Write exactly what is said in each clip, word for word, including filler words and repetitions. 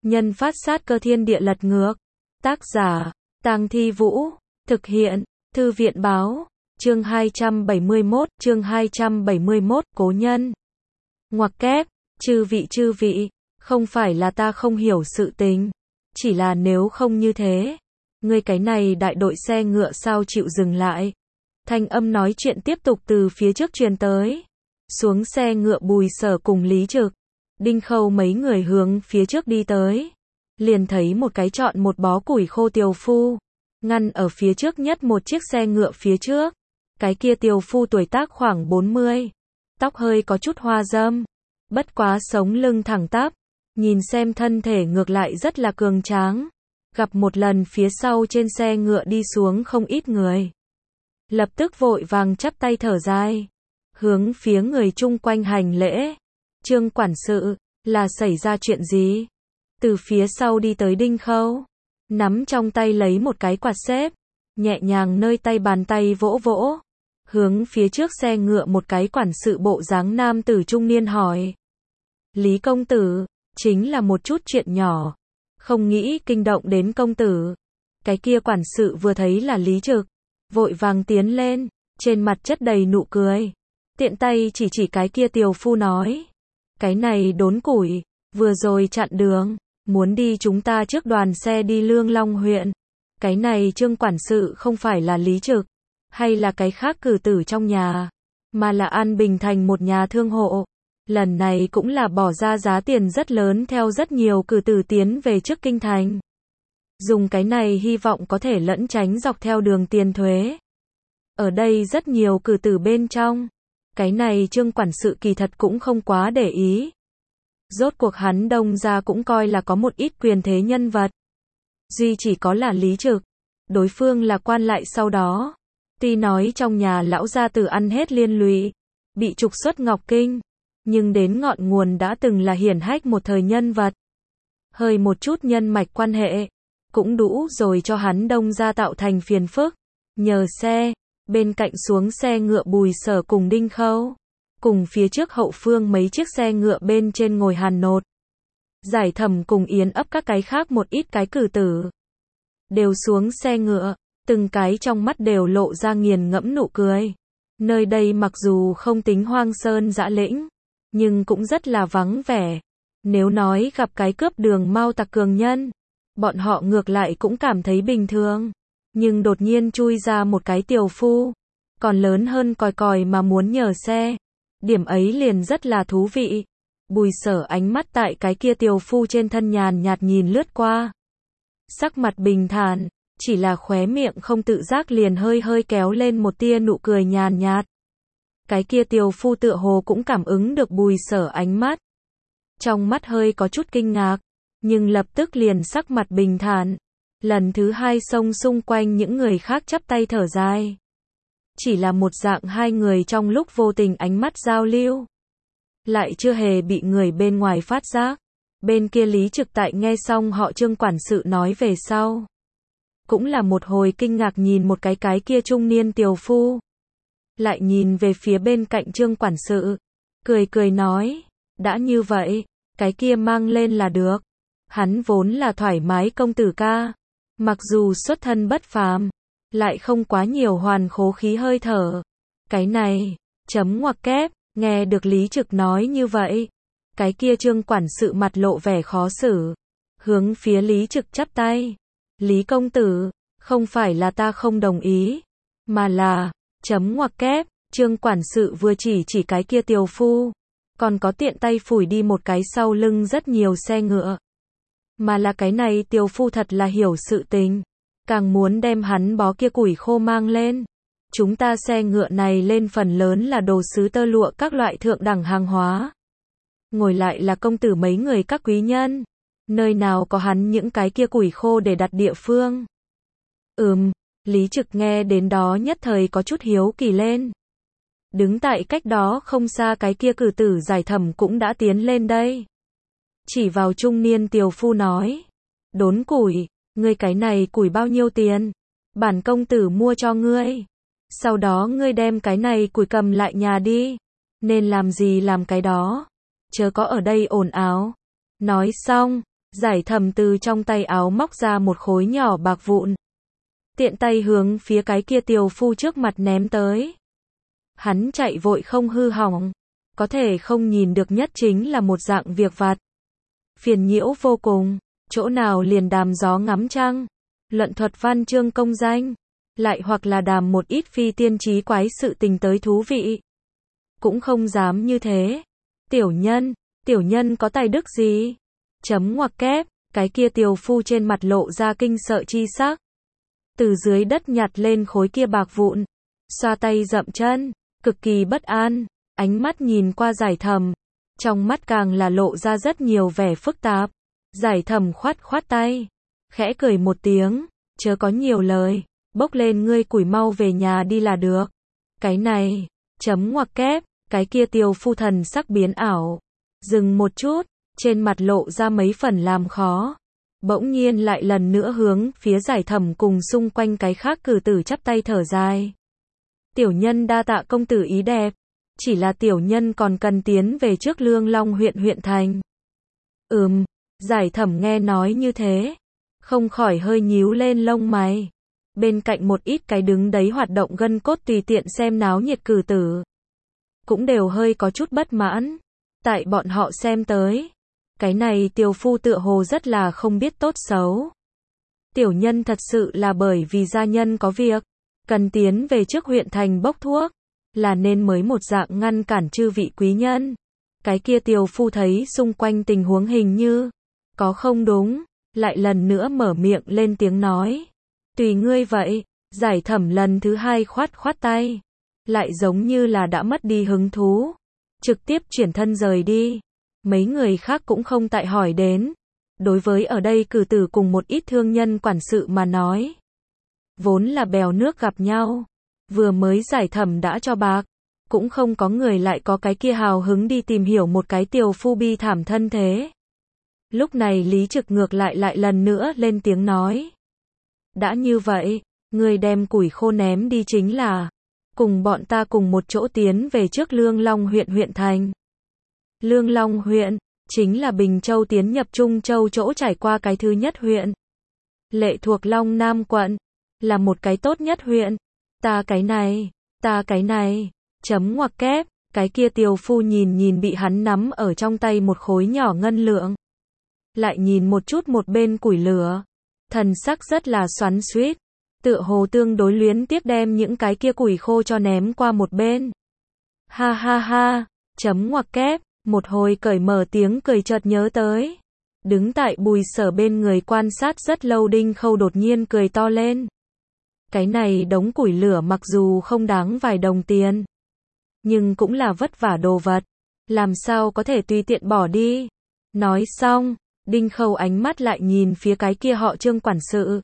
Nhân phát sát cơ thiên địa lật ngược. Tác giả, Tang Thi Vũ. Thực hiện, Thư viện báo. Chương hai trăm bảy mươi mốt, chương hai trăm bảy mươi mốt, cố nhân. Ngoặc kép, chư vị chư vị, không phải là ta không hiểu sự tình. Chỉ là nếu không như thế, ngươi cái này đại đội xe ngựa sao chịu dừng lại. Thanh âm nói chuyện tiếp tục từ phía trước truyền tới. Xuống xe ngựa Bùi Sở cùng Lý Trực, Đinh Khâu mấy người hướng phía trước đi tới. Liền thấy một cái trọn một bó củi khô tiều phu, ngăn ở phía trước nhất một chiếc xe ngựa phía trước. Cái kia tiều phu tuổi tác khoảng bốn mươi, tóc hơi có chút hoa râm, bất quá sống lưng thẳng tắp, nhìn xem thân thể ngược lại rất là cường tráng. Gặp một lần phía sau trên xe ngựa đi xuống không ít người, lập tức vội vàng chắp tay thở dài, hướng phía người chung quanh hành lễ. Trương quản sự, là xảy ra chuyện gì? Từ phía sau đi tới Đinh Khâu, nắm trong tay lấy một cái quạt xếp, nhẹ nhàng nơi tay bàn tay vỗ vỗ, hướng phía trước xe ngựa một cái quản sự bộ dáng nam tử trung niên hỏi. Lý công tử, chính là một chút chuyện nhỏ, không nghĩ kinh động đến công tử. Cái kia quản sự vừa thấy là Lý Trực, vội vàng tiến lên, trên mặt chất đầy nụ cười, tiện tay chỉ chỉ cái kia tiều phu nói. Cái này đốn củi, vừa rồi chặn đường, muốn đi chúng ta trước đoàn xe đi Lương Long huyện. Cái này Trương quản sự không phải là Lý Trực, hay là cái khác cử tử trong nhà, mà là An Bình Thành một nhà thương hộ. Lần này cũng là bỏ ra giá tiền rất lớn theo rất nhiều cử tử tiến về trước kinh thành. Dùng cái này hy vọng có thể lẫn tránh dọc theo đường tiền thuế. Ở đây rất nhiều cử tử bên trong, cái này Trương quản sự kỳ thật cũng không quá để ý. Rốt cuộc hắn Đông gia cũng coi là có một ít quyền thế nhân vật. Duy chỉ có là Lý Trực, đối phương là quan lại sau đó. Tuy nói trong nhà lão gia tử ăn hết liên lụy, bị trục xuất Ngọc Kinh, nhưng đến ngọn nguồn đã từng là hiển hách một thời nhân vật. Hơi một chút nhân mạch quan hệ, cũng đủ rồi cho hắn Đông gia tạo thành phiền phức. Nhờ xe, bên cạnh xuống xe ngựa Bùi Sở cùng Đinh Khâu, cùng phía trước hậu phương mấy chiếc xe ngựa bên trên ngồi Hàn Nột, Giải Thẩm cùng Yến ấp các cái khác một ít cái cử tử. Đều xuống xe ngựa, từng cái trong mắt đều lộ ra nghiền ngẫm nụ cười. Nơi đây mặc dù không tính hoang sơn dã lĩnh, nhưng cũng rất là vắng vẻ. Nếu nói gặp cái cướp đường mao tặc cường nhân, bọn họ ngược lại cũng cảm thấy bình thường. Nhưng đột nhiên chui ra một cái tiều phu, còn lớn hơn còi còi mà muốn nhờ xe. Điểm ấy liền rất là thú vị. Bùi Sở ánh mắt tại cái kia tiều phu trên thân nhàn nhạt nhìn lướt qua. Sắc mặt bình thản, chỉ là khóe miệng không tự giác liền hơi hơi kéo lên một tia nụ cười nhàn nhạt. Cái kia tiều phu tựa hồ cũng cảm ứng được Bùi Sở ánh mắt. Trong mắt hơi có chút kinh ngạc, nhưng lập tức liền sắc mặt bình thản. Lần thứ hai xông xung quanh những người khác chắp tay thở dài. Chỉ là một dạng hai người trong lúc vô tình ánh mắt giao lưu, lại chưa hề bị người bên ngoài phát giác. Bên kia Lý Trực tại nghe xong họ Trương quản sự nói về sau, cũng là một hồi kinh ngạc nhìn một cái cái kia trung niên tiều phu. Lại nhìn về phía bên cạnh Trương quản sự, cười cười nói, đã như vậy, cái kia mang lên là được. Hắn vốn là thoải mái công tử ca, mặc dù xuất thân bất phàm, lại không quá nhiều hoàn khố khí hơi thở. Cái này, chấm ngoặc kép, nghe được Lý Trực nói như vậy, cái kia Trương quản sự mặt lộ vẻ khó xử, hướng phía Lý Trực chắp tay. Lý công tử, không phải là ta không đồng ý, mà là, chấm ngoặc kép, Trương quản sự vừa chỉ chỉ cái kia tiều phu, còn có tiện tay phủi đi một cái sau lưng rất nhiều xe ngựa. Mà là cái này tiều phu thật là hiểu sự tình, càng muốn đem hắn bó kia củi khô mang lên. Chúng ta xe ngựa này lên phần lớn là đồ sứ tơ lụa các loại thượng đẳng hàng hóa. Ngồi lại là công tử mấy người các quý nhân. Nơi nào có hắn những cái kia củi khô để đặt địa phương. Ừm, Lý Trực nghe đến đó nhất thời có chút hiếu kỳ lên. Đứng tại cách đó không xa cái kia cử tử Giải Thẩm cũng đã tiến lên đây. Chỉ vào trung niên tiều phu nói. Đốn củi, ngươi cái này củi bao nhiêu tiền? Bản công tử mua cho ngươi. Sau đó ngươi đem cái này củi cầm lại nhà đi. Nên làm gì làm cái đó. Chớ có ở đây ồn ào. Nói xong, Giải Thầm từ trong tay áo móc ra một khối nhỏ bạc vụn. Tiện tay hướng phía cái kia tiều phu trước mặt ném tới. Hắn chạy vội không hư hỏng. Có thể không nhìn được nhất chính là một dạng việc vặt. Phiền nhiễu vô cùng. Chỗ nào liền đàm gió ngắm trăng. Luận thuật văn chương công danh. Lại hoặc là đàm một ít phi tiên trí quái sự tình tới thú vị. Cũng không dám như thế. Tiểu nhân, tiểu nhân có tài đức gì? Chấm ngoặc kép, cái kia tiều phu trên mặt lộ ra kinh sợ chi sắc. Từ dưới đất nhặt lên khối kia bạc vụn. Xoa tay dậm chân, cực kỳ bất an, ánh mắt nhìn qua Giải Thầm. Trong mắt càng là lộ ra rất nhiều vẻ phức tạp. Giải Thầm khoát khoát tay. Khẽ cười một tiếng, chớ có nhiều lời. Bốc lên ngươi củi mau về nhà đi là được. Cái này, chấm ngoặc kép, cái kia tiều phu thần sắc biến ảo. Dừng một chút, trên mặt lộ ra mấy phần làm khó. Bỗng nhiên lại lần nữa hướng phía Giải Thầm cùng xung quanh cái khác cử tử chắp tay thở dài. Tiểu nhân đa tạ công tử ý đẹp. Chỉ là tiểu nhân còn cần tiến về trước Lương Long huyện huyện thành. Ừm, Giải Thầm nghe nói như thế. Không khỏi hơi nhíu lên lông mày. Bên cạnh một ít cái đứng đấy hoạt động gân cốt tùy tiện xem náo nhiệt cử tử. Cũng đều hơi có chút bất mãn. Tại bọn họ xem tới. Cái này tiều phu tựa hồ rất là không biết tốt xấu. Tiểu nhân thật sự là bởi vì gia nhân có việc. Cần tiến về trước huyện thành bốc thuốc. Là nên mới một dạng ngăn cản chư vị quý nhân. Cái kia tiều phu thấy xung quanh tình huống hình như. Có không đúng. Lại lần nữa mở miệng lên tiếng nói. Tùy ngươi vậy. Giải Thầm lần thứ hai khoát khoát tay. Lại giống như là đã mất đi hứng thú. Trực tiếp chuyển thân rời đi. Mấy người khác cũng không tại hỏi đến. Đối với ở đây cử tử cùng một ít thương nhân quản sự mà nói. Vốn là bèo nước gặp nhau. Vừa mới Giải Thầm đã cho bạc. Cũng không có người lại có cái kia hào hứng đi tìm hiểu một cái tiều phu bi thảm thân thế. Lúc này Lý Trực ngược lại lại lần nữa lên tiếng nói. Đã như vậy, người đem củi khô ném đi chính là. Cùng bọn ta cùng một chỗ tiến về trước Lương Long huyện huyện thành. Lương Long huyện, chính là Bình Châu tiến nhập Trung Châu chỗ trải qua cái thứ nhất huyện. Lệ thuộc Long Nam quận, là một cái tốt nhất huyện. Ta cái này, ta cái này, chấm ngoặc kép, cái kia tiều phu nhìn nhìn bị hắn nắm ở trong tay một khối nhỏ ngân lượng. Lại nhìn một chút một bên củi lửa. Thần sắc rất là xoắn xuýt. Tựa hồ tương đối luyến tiếc đem những cái kia củi khô cho ném qua một bên. Ha ha ha, chấm ngoặc kép, một hồi cởi mở tiếng cười chợt nhớ tới. Đứng tại Bùi Sở bên người quan sát rất lâu Đinh Khâu đột nhiên cười to lên. Cái này đống củi lửa mặc dù không đáng vài đồng tiền. Nhưng cũng là vất vả đồ vật. Làm sao có thể tùy tiện bỏ đi. Nói xong, Đinh Khâu ánh mắt lại nhìn phía cái kia họ Trương quản sự.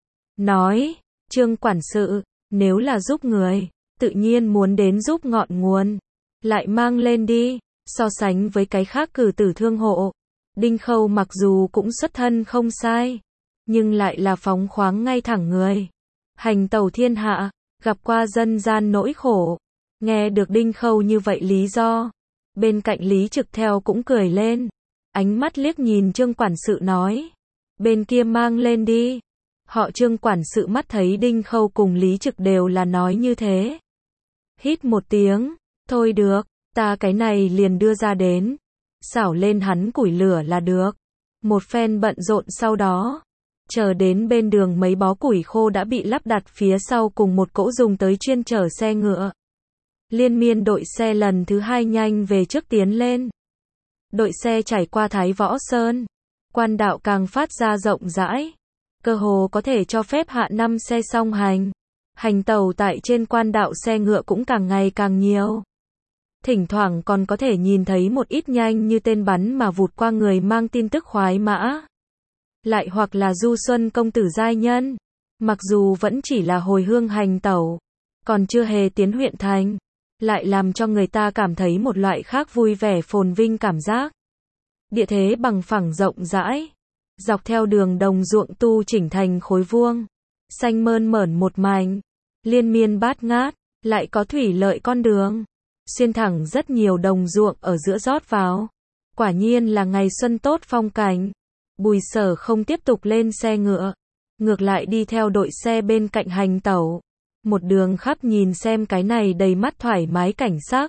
Nói, Trương quản sự, nếu là giúp người, tự nhiên muốn đến giúp ngọn nguồn. Lại mang lên đi, so sánh với cái khác cử tử thương hộ. Đinh Khâu mặc dù cũng xuất thân không sai, nhưng lại là phóng khoáng ngay thẳng người. Hành tẩu thiên hạ, gặp qua dân gian nỗi khổ. Nghe được Đinh Khâu như vậy lý do. Bên cạnh Lý Trực theo cũng cười lên. Ánh mắt liếc nhìn Trương quản sự nói. Bên kia mang lên đi. Họ Trương quản sự mắt thấy Đinh Khâu cùng Lý Trực đều là nói như thế. Hít một tiếng. Thôi được, ta cái này liền đưa ra đến. Xảo lên hắn củi lửa là được. Một phen bận rộn sau đó. Chờ đến bên đường mấy bó củi khô đã bị lắp đặt phía sau cùng một cỗ dùng tới chuyên chở xe ngựa. Liên miên đội xe lần thứ hai nhanh về trước tiến lên. Đội xe trải qua Thái Võ Sơn. Quan đạo càng phát ra rộng rãi. Cơ hồ có thể cho phép hạ năm xe song hành. Hành tàu tại trên quan đạo xe ngựa cũng càng ngày càng nhiều. Thỉnh thoảng còn có thể nhìn thấy một ít nhanh như tên bắn mà vụt qua người mang tin tức khoái mã. Lại hoặc là du xuân công tử giai nhân. Mặc dù vẫn chỉ là hồi hương hành tẩu. Còn chưa hề tiến huyện thành. Lại làm cho người ta cảm thấy một loại khác vui vẻ phồn vinh cảm giác. Địa thế bằng phẳng rộng rãi. Dọc theo đường đồng ruộng tu chỉnh thành khối vuông. Xanh mơn mởn một mảnh. Liên miên bát ngát. Lại có thủy lợi con đường. Xuyên thẳng rất nhiều đồng ruộng ở giữa rót vào. Quả nhiên là ngày xuân tốt phong cảnh. Bùi Sở không tiếp tục lên xe ngựa, ngược lại đi theo đội xe bên cạnh hành tẩu, một đường khắp nhìn xem cái này đầy mắt thoải mái cảnh sắc.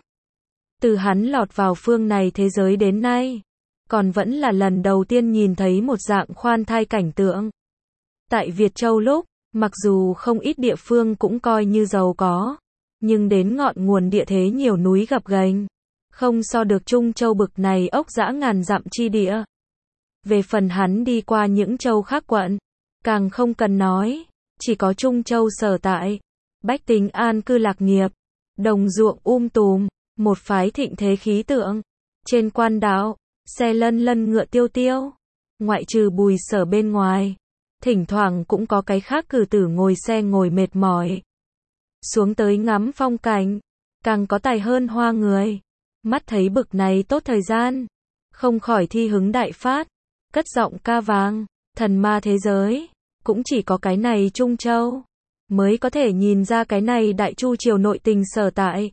Từ hắn lọt vào phương này thế giới đến nay, còn vẫn là lần đầu tiên nhìn thấy một dạng khoan thai cảnh tượng. Tại Việt Châu lúc, mặc dù không ít địa phương cũng coi như giàu có, nhưng đến ngọn nguồn địa thế nhiều núi gập ghềnh, không so được Trung Châu bực này ốc dã ngàn dặm chi địa. Về phần hắn đi qua những châu khác quận, càng không cần nói, chỉ có Trung Châu sở tại, bách tính an cư lạc nghiệp, đồng ruộng um tùm, một phái thịnh thế khí tượng. Trên quan đạo, xe lân lân ngựa tiêu tiêu, ngoại trừ Bùi Sở bên ngoài, thỉnh thoảng cũng có cái khác cử tử ngồi xe ngồi mệt mỏi xuống tới ngắm phong cảnh, càng có tài hơn hoa người. Mắt thấy bực này tốt thời gian, không khỏi thi hứng đại phát, cất giọng ca vang, thần ma thế giới, cũng chỉ có cái này Trung Châu mới có thể nhìn ra cái này Đại Chu triều nội tình sở tại.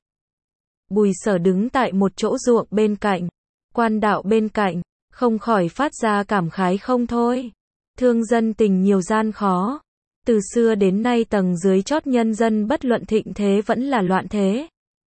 Bùi Sở đứng tại một chỗ ruộng bên cạnh, quan đạo bên cạnh, không khỏi phát ra cảm khái không thôi. Thương dân tình nhiều gian khó, từ xưa đến nay tầng dưới chót nhân dân bất luận thịnh thế vẫn là loạn thế,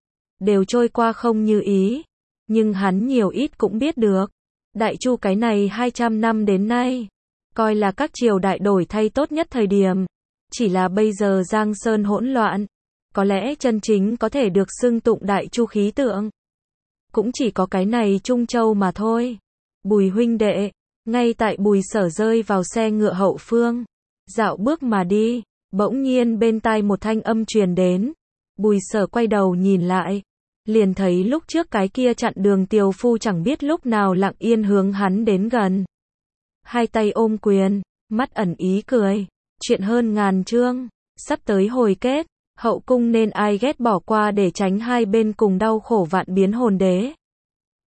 đều trôi qua không như ý, nhưng hắn nhiều ít cũng biết được, Đại Chu cái này hai trăm năm đến nay, coi là các triều đại đổi thay tốt nhất thời điểm, chỉ là bây giờ Giang Sơn hỗn loạn, có lẽ chân chính có thể được xưng tụng Đại Chu khí tượng, cũng chỉ có cái này Trung Châu mà thôi. Bùi huynh đệ, ngay tại Bùi Sở rơi vào xe ngựa hậu phương, dạo bước mà đi, bỗng nhiên bên tai một thanh âm truyền đến. Bùi Sở quay đầu nhìn lại, liền thấy lúc trước cái kia chặn đường tiều phu chẳng biết lúc nào lặng yên hướng hắn đến gần. Hai tay ôm quyền, mắt ẩn ý cười, chuyện hơn ngàn chương, sắp tới hồi kết, hậu cung nên ai ghét bỏ qua để tránh hai bên cùng đau khổ vạn biến hồn đế.